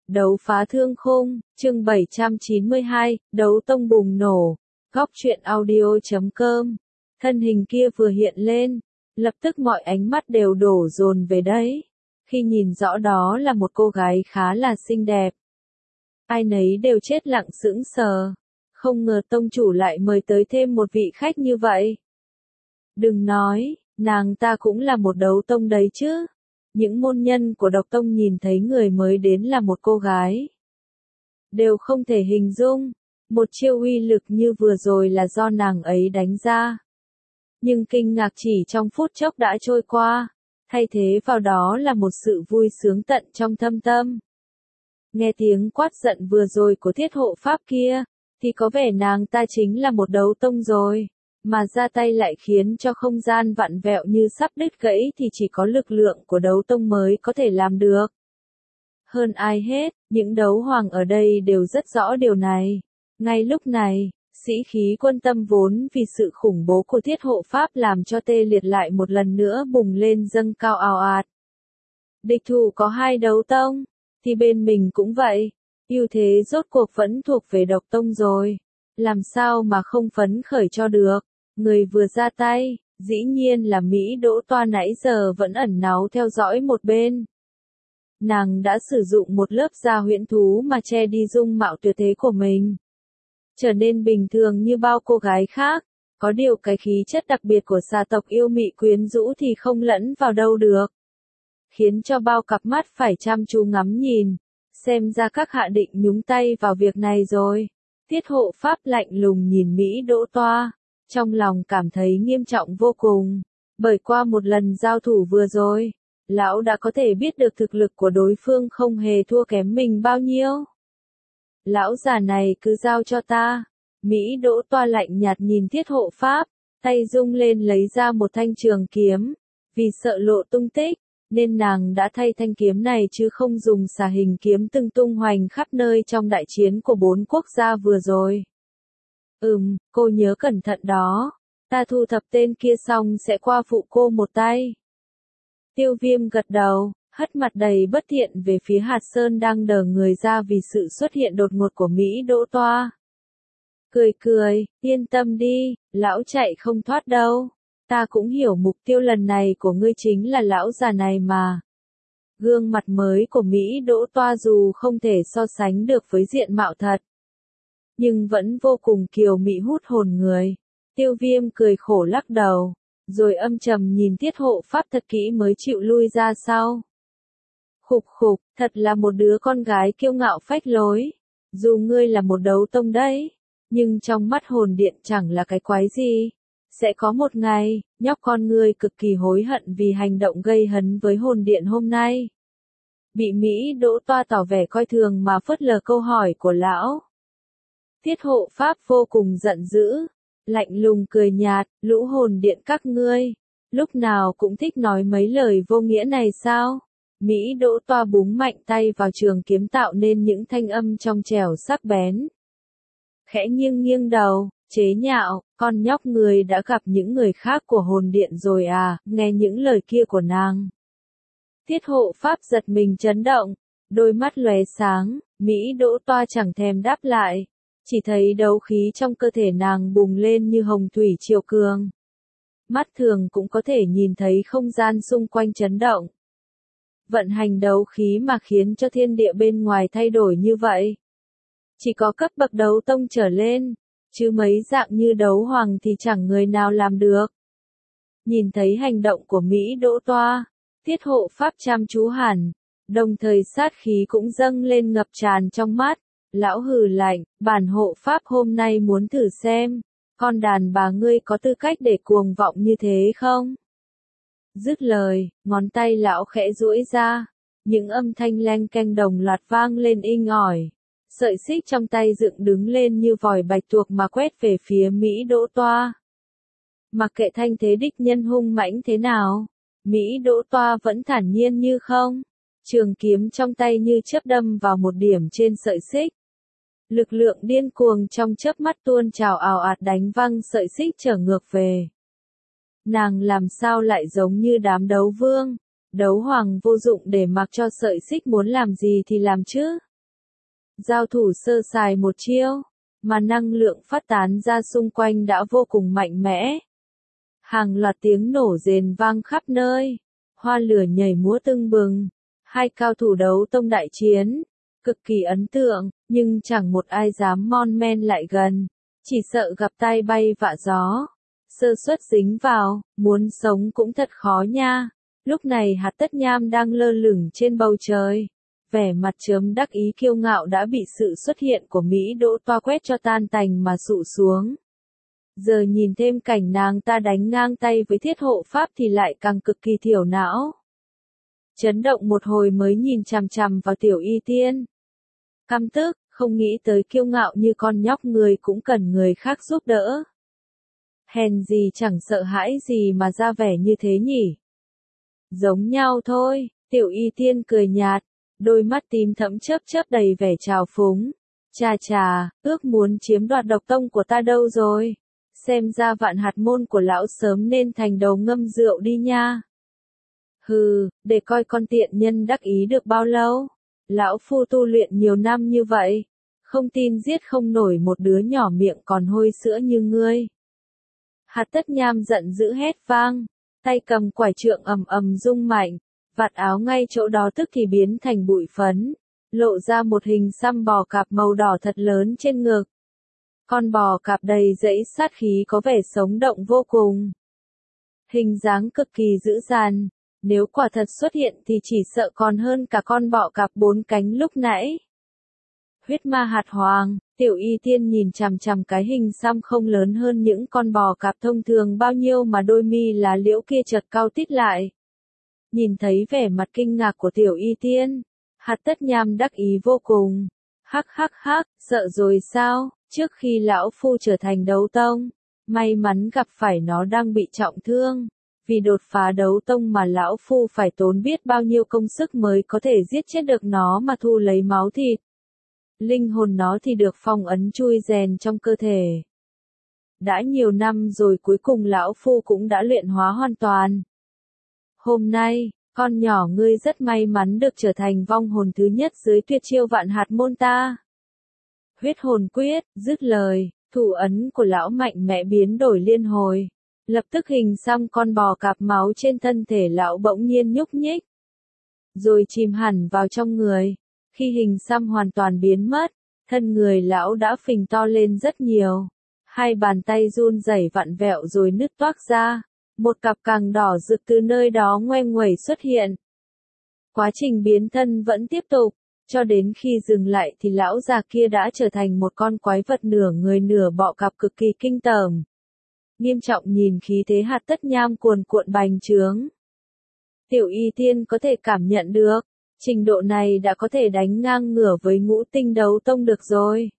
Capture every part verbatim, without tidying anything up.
Đấu phá thương khung, chương bảy trăm chín mươi hai, đấu tông bùng nổ, góc truyện audio chấm com. Thân hình kia vừa hiện lên, lập tức mọi ánh mắt đều đổ dồn về đấy. Khi nhìn rõ đó là một cô gái khá là xinh đẹp. Ai nấy đều chết lặng sững sờ. Không ngờ tông chủ lại mời tới thêm một vị khách như vậy. Đừng nói, nàng ta cũng là một đấu tông đấy chứ. Những môn nhân của độc tông nhìn thấy người mới đến là một cô gái. Đều không thể hình dung, một chiêu uy lực như vừa rồi là do nàng ấy đánh ra. Nhưng kinh ngạc chỉ trong phút chốc đã trôi qua, thay thế vào đó là một sự vui sướng tận trong thâm tâm. Nghe tiếng quát giận vừa rồi của thiết hộ pháp kia, thì có vẻ nàng ta chính là một đấu tông rồi. Mà ra tay lại khiến cho không gian vặn vẹo như sắp đứt gãy thì chỉ có lực lượng của đấu tông mới có thể làm được. Hơn ai hết, những đấu hoàng ở đây đều rất rõ điều này. Ngay lúc này, sĩ khí quân tâm vốn vì sự khủng bố của thiết hộ pháp làm cho tê liệt lại một lần nữa bùng lên dâng cao ào ạt. Địch thủ có hai đấu tông, thì bên mình cũng vậy. Ưu thế rốt cuộc vẫn thuộc về độc tông rồi. Làm sao mà không phấn khởi cho được. Người vừa ra tay, dĩ nhiên là Mỹ Đỗ Toa nãy giờ vẫn ẩn náu theo dõi một bên. Nàng đã sử dụng một lớp da huyễn thú mà che đi dung mạo tuyệt thế của mình. Trở nên bình thường như bao cô gái khác, có điều cái khí chất đặc biệt của xà tộc yêu mị quyến rũ thì không lẫn vào đâu được. Khiến cho bao cặp mắt phải chăm chú ngắm nhìn, xem ra các hạ định nhúng tay vào việc này rồi. Tiết hộ pháp lạnh lùng nhìn Mỹ Đỗ Toa. Trong lòng cảm thấy nghiêm trọng vô cùng, bởi qua một lần giao thủ vừa rồi, lão đã có thể biết được thực lực của đối phương không hề thua kém mình bao nhiêu. Lão già này cứ giao cho ta. Mỹ Đỗ Toa lạnh nhạt nhìn thiết hộ pháp, tay rung lên lấy ra một thanh trường kiếm. Vì sợ lộ tung tích, nên nàng đã thay thanh kiếm này chứ không dùng xà hình kiếm từng tung hoành khắp nơi trong đại chiến của bốn quốc gia vừa rồi. Ừm, cô nhớ cẩn thận đó. Ta thu thập tên kia xong sẽ qua phụ cô một tay. Tiêu Viêm gật đầu, hất mặt đầy bất thiện về phía Hạt Sơn đang đờ người ra vì sự xuất hiện đột ngột của Mỹ Đỗ Toa. Cười cười, yên tâm đi, lão chạy không thoát đâu. Ta cũng hiểu mục tiêu lần này của ngươi chính là lão già này mà. Gương mặt mới của Mỹ Đỗ Toa dù không thể so sánh được với diện mạo thật, nhưng vẫn vô cùng kiều mị hút hồn người. Tiêu Viêm cười khổ lắc đầu, rồi âm trầm nhìn thiết hộ pháp thật kỹ mới chịu lui ra sau. Khục khục, thật là một đứa con gái kiêu ngạo phách lối. Dù ngươi là một đấu tông đấy, nhưng trong mắt hồn điện chẳng là cái quái gì. Sẽ có một ngày, nhóc con ngươi cực kỳ hối hận vì hành động gây hấn với hồn điện hôm nay. Bị Mỹ Đỗ Toa tỏ vẻ coi thường mà phớt lờ câu hỏi của lão. Tiết hộ pháp vô cùng giận dữ, lạnh lùng cười nhạt, lũ hồn điện các ngươi, lúc nào cũng thích nói mấy lời vô nghĩa này sao? Mỹ Đỗ Toa búng mạnh tay vào trường kiếm tạo nên những thanh âm trong trẻo sắc bén. Khẽ nghiêng nghiêng đầu, chế nhạo, con nhóc người đã gặp những người khác của hồn điện rồi à, nghe những lời kia của nàng. Tiết hộ pháp giật mình chấn động, đôi mắt lóe sáng, Mỹ Đỗ Toa chẳng thèm đáp lại. Chỉ thấy đấu khí trong cơ thể nàng bùng lên như hồng thủy triều cường. Mắt thường cũng có thể nhìn thấy không gian xung quanh chấn động. Vận hành đấu khí mà khiến cho thiên địa bên ngoài thay đổi như vậy. Chỉ có cấp bậc đấu tông trở lên, chứ mấy dạng như đấu hoàng thì chẳng người nào làm được. Nhìn thấy hành động của Mỹ Đỗ Toa, tiết hộ pháp chăm chú hẳn, đồng thời sát khí cũng dâng lên ngập tràn trong mắt. Lão hừ lạnh, bản hộ pháp hôm nay muốn thử xem, con đàn bà ngươi có tư cách để cuồng vọng như thế không? Dứt lời, ngón tay lão khẽ duỗi ra, những âm thanh leng keng đồng loạt vang lên inh ỏi. Sợi xích trong tay dựng đứng lên như vòi bạch tuộc mà quét về phía Mỹ Đỗ Toa. Mặc kệ thanh thế địch nhân hung mãnh thế nào, Mỹ Đỗ Toa vẫn thản nhiên như không. Trường kiếm trong tay như chớp đâm vào một điểm trên sợi xích. Lực lượng điên cuồng trong chớp mắt tuôn trào ào ạt đánh văng sợi xích trở ngược về. Nàng làm sao lại giống như đám đấu vương, đấu hoàng vô dụng để mặc cho sợi xích muốn làm gì thì làm chứ. Giao thủ sơ sài một chiêu, mà năng lượng phát tán ra xung quanh đã vô cùng mạnh mẽ. Hàng loạt tiếng nổ rền vang khắp nơi, hoa lửa nhảy múa tưng bừng, hai cao thủ đấu tông đại chiến, cực kỳ ấn tượng, nhưng chẳng một ai dám mon men lại gần, chỉ sợ gặp tai bay vạ gió, sơ suất dính vào, muốn sống cũng thật khó nha. Lúc này Hạt Tất Nham đang lơ lửng trên bầu trời, vẻ mặt chớm đắc ý kiêu ngạo đã bị sự xuất hiện của Mỹ Đỗ Toa quét cho tan tành mà sụ xuống. Giờ nhìn thêm cảnh nàng ta đánh ngang tay với thiết hộ pháp thì lại càng cực kỳ thiểu não. Chấn động một hồi mới nhìn chằm chằm vào Tiểu Y Tiên. Căm tức, không nghĩ tới kiêu ngạo như con nhóc người cũng cần người khác giúp đỡ. Hèn gì chẳng sợ hãi gì mà ra vẻ như thế nhỉ? Giống nhau thôi, Tiểu Y Tiên cười nhạt, đôi mắt tím thẫm chớp chớp đầy vẻ trào phúng. Chà chà, ước muốn chiếm đoạt độc tông của ta đâu rồi? Xem ra vạn hạt môn của lão sớm nên thành đầu ngâm rượu đi nha. Hừ, để coi con tiện nhân đắc ý được bao lâu. Lão phu tu luyện nhiều năm như vậy, không tin giết không nổi một đứa nhỏ miệng còn hôi sữa như ngươi. Hạt Tất Nham giận dữ hét vang, tay cầm quải trượng ầm ầm rung mạnh, vạt áo ngay chỗ đó tức thì biến thành bụi phấn, lộ ra một hình xăm bò cạp màu đỏ thật lớn trên ngực. Con bò cạp đầy dẫy sát khí có vẻ sống động vô cùng. Hình dáng cực kỳ dữ dằn, nếu quả thật xuất hiện thì chỉ sợ còn hơn cả con bọ cạp bốn cánh lúc nãy. Huyết ma hạt hoàng, Tiểu Y Tiên nhìn chằm chằm cái hình xăm không lớn hơn những con bò cạp thông thường bao nhiêu mà đôi mi lá liễu kia chợt cau tít lại. Nhìn thấy vẻ mặt kinh ngạc của Tiểu Y Tiên, Hạt Tất Nham đắc ý vô cùng. Hắc hắc hắc, sợ rồi sao, trước khi lão phu trở thành đấu tông, may mắn gặp phải nó đang bị trọng thương. Vì đột phá đấu tông mà lão phu phải tốn biết bao nhiêu công sức mới có thể giết chết được nó mà thu lấy máu thịt. Linh hồn nó thì được phong ấn chui rèn trong cơ thể. Đã nhiều năm rồi cuối cùng lão phu cũng đã luyện hóa hoàn toàn. Hôm nay, con nhỏ ngươi rất may mắn được trở thành vong hồn thứ nhất dưới tuyệt chiêu vạn hạt môn ta. Huyết hồn quyết, dứt lời, thủ ấn của lão mạnh mẽ biến đổi liên hồi. Lập tức hình xăm con bò cạp máu trên thân thể lão bỗng nhiên nhúc nhích. Rồi chìm hẳn vào trong người. Khi hình xăm hoàn toàn biến mất, thân người lão đã phình to lên rất nhiều. Hai bàn tay run rẩy vặn vẹo rồi nứt toác ra. Một cặp càng đỏ rực từ nơi đó ngoe nguẩy xuất hiện. Quá trình biến thân vẫn tiếp tục. Cho đến khi dừng lại thì lão già kia đã trở thành một con quái vật nửa người nửa bọ cạp cực kỳ kinh tởm. Nghiêm trọng nhìn khí thế Hạt Tất Nham cuồn cuộn bành trướng. Tiểu Y Tiên có thể cảm nhận được, trình độ này đã có thể đánh ngang ngửa với ngũ tinh đấu tông được rồi.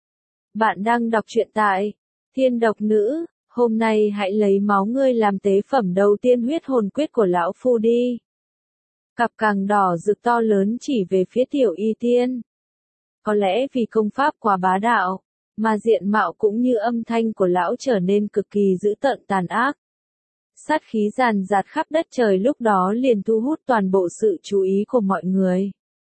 Bạn đang đọc truyện tại Thiên Độc Nữ, hôm nay hãy lấy máu ngươi làm tế phẩm đầu tiên huyết hồn quyết của lão phu đi. Cặp càng đỏ rực to lớn chỉ về phía Tiểu Y Tiên. Có lẽ vì công pháp quá bá đạo, mà diện mạo cũng như âm thanh của lão trở nên cực kỳ dữ tợn tàn ác. Sát khí ràn rạt khắp đất trời lúc đó liền thu hút toàn bộ sự chú ý của mọi người.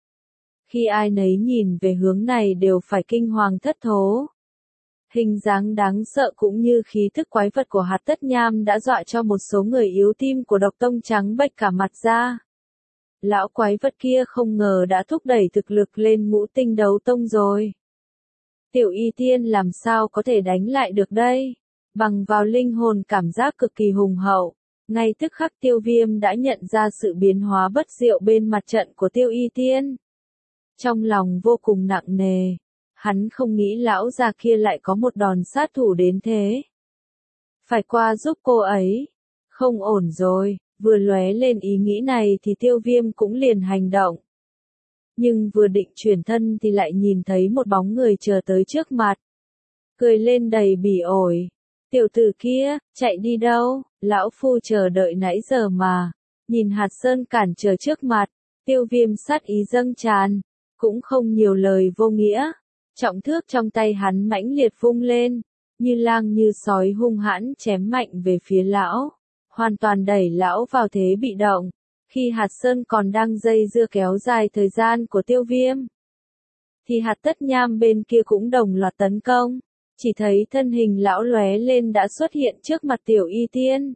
Khi ai nấy nhìn về hướng này đều phải kinh hoàng thất thố. Hình dáng đáng sợ cũng như khí thức quái vật của Hạt Tất Nham đã dọa cho một số người yếu tim của độc tông trắng bệch cả mặt ra. Lão quái vật kia không ngờ đã thúc đẩy thực lực lên ngũ tinh đấu tông rồi. Tiểu Y Tiên làm sao có thể đánh lại được đây? Bằng vào linh hồn cảm giác cực kỳ hùng hậu. Ngay tức khắc Tiêu Viêm đã nhận ra sự biến hóa bất diệu bên mặt trận của Tiểu Y Tiên. Trong lòng vô cùng nặng nề. Hắn không nghĩ lão già kia lại có một đòn sát thủ đến thế. Phải qua giúp cô ấy. Không ổn rồi, vừa lóe lên ý nghĩ này thì Tiêu Viêm cũng liền hành động. Nhưng vừa định chuyển thân thì lại nhìn thấy một bóng người chờ tới trước mặt. Cười lên đầy bỉ ổi. Tiểu tử kia, chạy đi đâu, lão phu chờ đợi nãy giờ mà. Nhìn hạt sơn cản trở trước mặt, Tiêu Viêm sát ý dâng tràn, cũng không nhiều lời vô nghĩa. Trọng thước trong tay hắn mãnh liệt vung lên, như lang như sói hung hãn chém mạnh về phía lão, hoàn toàn đẩy lão vào thế bị động. Khi hạt sơn còn đang dây dưa kéo dài thời gian của Tiêu Viêm, thì hạt tất nham bên kia cũng đồng loạt tấn công. Chỉ thấy thân hình lão lóe lên đã xuất hiện trước mặt Tiểu Y Tiên.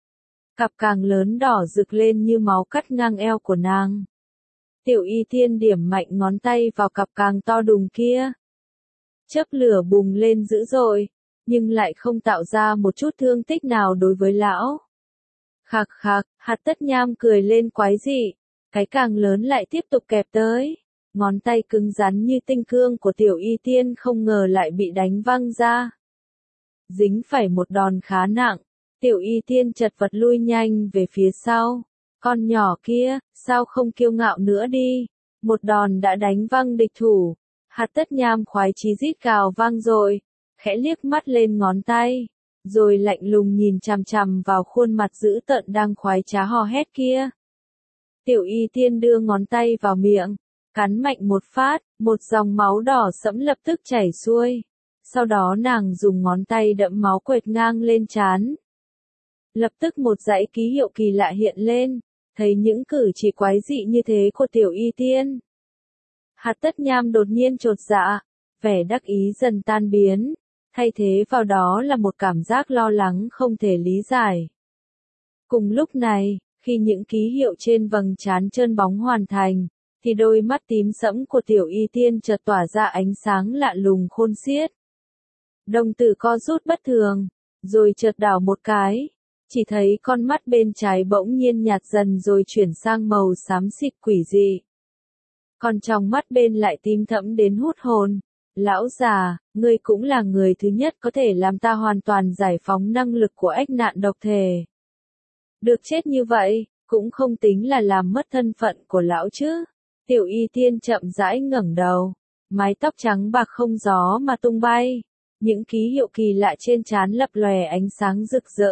Cặp càng lớn đỏ rực lên như máu cắt ngang eo của nàng. Tiểu Y Tiên điểm mạnh ngón tay vào cặp càng to đùng kia. Chớp lửa bùng lên dữ dội, nhưng lại không tạo ra một chút thương tích nào đối với lão. Khạc khạc, hạt tất nham cười lên quái dị, cái càng lớn lại tiếp tục kẹp tới. Ngón tay cứng rắn như tinh cương của Tiểu Y Tiên không ngờ lại bị đánh văng ra. Dính phải một đòn khá nặng, Tiểu Y Tiên chật vật lui nhanh về phía sau. Con nhỏ kia, sao không kiêu ngạo nữa đi, một đòn đã đánh văng địch thủ. Hạt tất nham khoái chí rít gào vang rồi, khẽ liếc mắt lên ngón tay, rồi lạnh lùng nhìn chằm chằm vào khuôn mặt dữ tợn đang khoái trá hò hét kia. Tiểu Y Tiên đưa ngón tay vào miệng, cắn mạnh một phát, một dòng máu đỏ sẫm lập tức chảy xuôi. Sau đó nàng dùng ngón tay đẫm máu quệt ngang lên trán. Lập tức một dãy ký hiệu kỳ lạ hiện lên, thấy những cử chỉ quái dị như thế của Tiểu Y Tiên. Hạt tất nham đột nhiên chột dạ, vẻ đắc ý dần tan biến, thay thế vào đó là một cảm giác lo lắng không thể lý giải. Cùng lúc này, khi những ký hiệu trên vầng trán trơn bóng hoàn thành, thì đôi mắt tím sẫm của Tiểu Y Tiên chợt tỏa ra ánh sáng lạ lùng khôn xiết. Đồng tử co rút bất thường, rồi chợt đảo một cái, chỉ thấy con mắt bên trái bỗng nhiên nhạt dần rồi chuyển sang màu xám xịt quỷ dị. Còn trong mắt bên lại tím thẫm đến hút hồn. Lão già, ngươi cũng là người thứ nhất có thể làm ta hoàn toàn giải phóng năng lực của ách nạn độc thể. Được chết như vậy, cũng không tính là làm mất thân phận của lão chứ. Tiểu Y Tiên chậm rãi ngẩng đầu, mái tóc trắng bạc không gió mà tung bay. Những ký hiệu kỳ lạ trên trán lập lòe ánh sáng rực rỡ.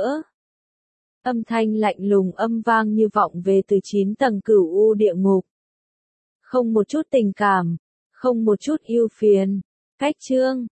Âm thanh lạnh lùng âm vang như vọng về từ chín tầng cửu u địa ngục. Không một chút tình cảm, không một chút ưu phiền. Cách chương